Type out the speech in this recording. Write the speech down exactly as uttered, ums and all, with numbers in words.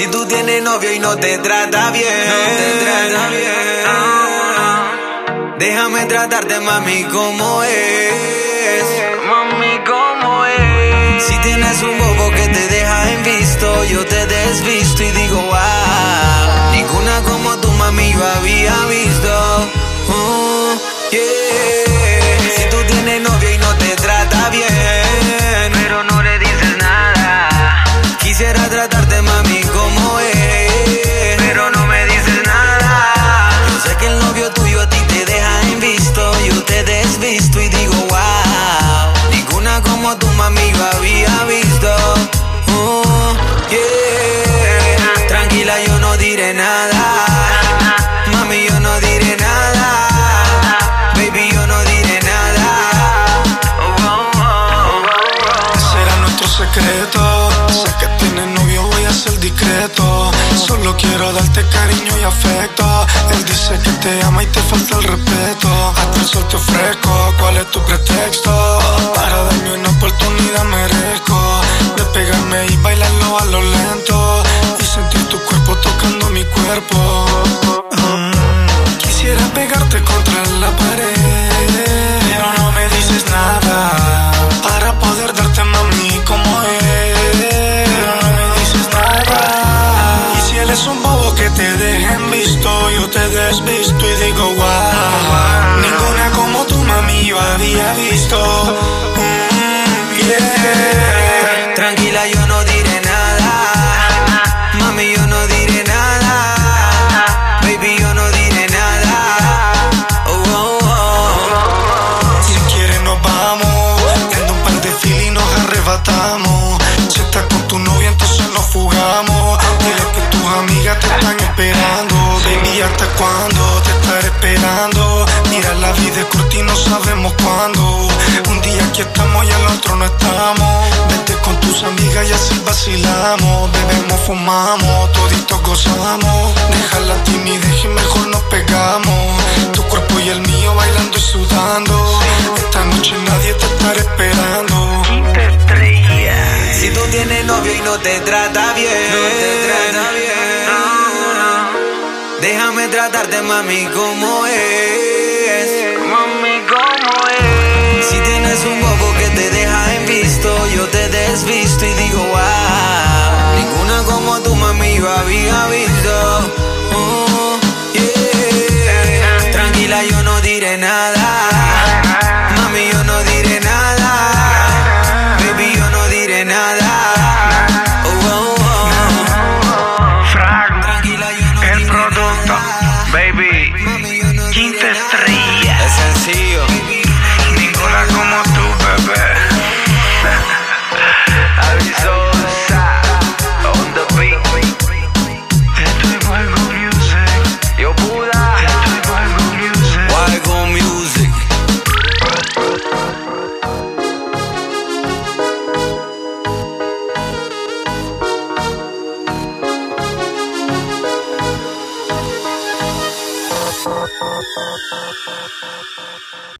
Si tú tienes novio y no te trata bien, no te trata bien, ah, déjame tratarte, mami, como es. Mami, como es. Si tienes un bobo que te deja en visto, yo te desvisto y digo wow. Ninguna como tu mami yo había visto. Uh, yeah. Si tú tienes novio y no te trata bien, pero no le dices nada, quisiera tratarte, mami, como es, pero no me dices nada. Yo sé que el novio tuyo a ti te deja en visto, yo te desvisto y digo wow. Ninguna como tu mami yo había visto. Uh, yeah. Tranquila, yo no diré nada. Mami, yo no diré nada. Baby, yo no diré nada. Oh, oh, oh, oh. Ese era nuestro secreto. Sé que tienes novio, voy a ser discreto. Solo quiero darte cariño y afecto. Él dice que te ama y te falta el respeto. Hasta el sol te ofrezco. ¿Cuál es tu pretexto? Para darme una oportunidad merezco de pegarme y bailarlo a lo lento y sentir tu cuerpo tocando mi cuerpo. mm. Quisiera pegarte contra la pared, pero no me dices nada para poder darte, mami, como es, pero no me dices nada. Y si él es un bobo que te deja en visto, yo te desvisto y digo wow. Ninguna como tu mami yo había visto. mm, yeah. Tranquila, yo no diré nada. Mami, yo no diré nada. Baby, yo no diré nada. Oh, oh, oh. Si quieres nos vamos, dando un par de fil y nos arrebatamos. Si estás con tu novia entonces nos fugamos. Dile que tus amigas te están esperando. Baby, ¿hasta cuándo te estaré esperando? Mira, la vida es corta y no sabemos cuándo. Un día aquí estamos y al otro no estamos. Vete con tus amigas y así vacilamos. Bebemos, fumamos, toditos gozamos. Deja la timidez y mejor nos pegamos. Tu cuerpo y el mío bailando y sudando. Esta noche nadie te estará esperando. Si tú tienes novio y no te trata bien, no te trata bien, no, no, déjame tratarte, mami, como es. Mami, como es. Si tienes un bobo que te deja en visto, yo te desvisto y digo wow. Ninguna como tu mami yo había visto. Uh, yeah. Tranquila, yo no diré nada. Mami, yo no diré nada. Baby, yo no diré nada. Oh, oh, oh. Frag, Tranquila, yo no el diré producto, nada. baby, Mami, yo no quinta diré estrella. nada. Es sencillo. Ninguna como tú, bebé. Avisó.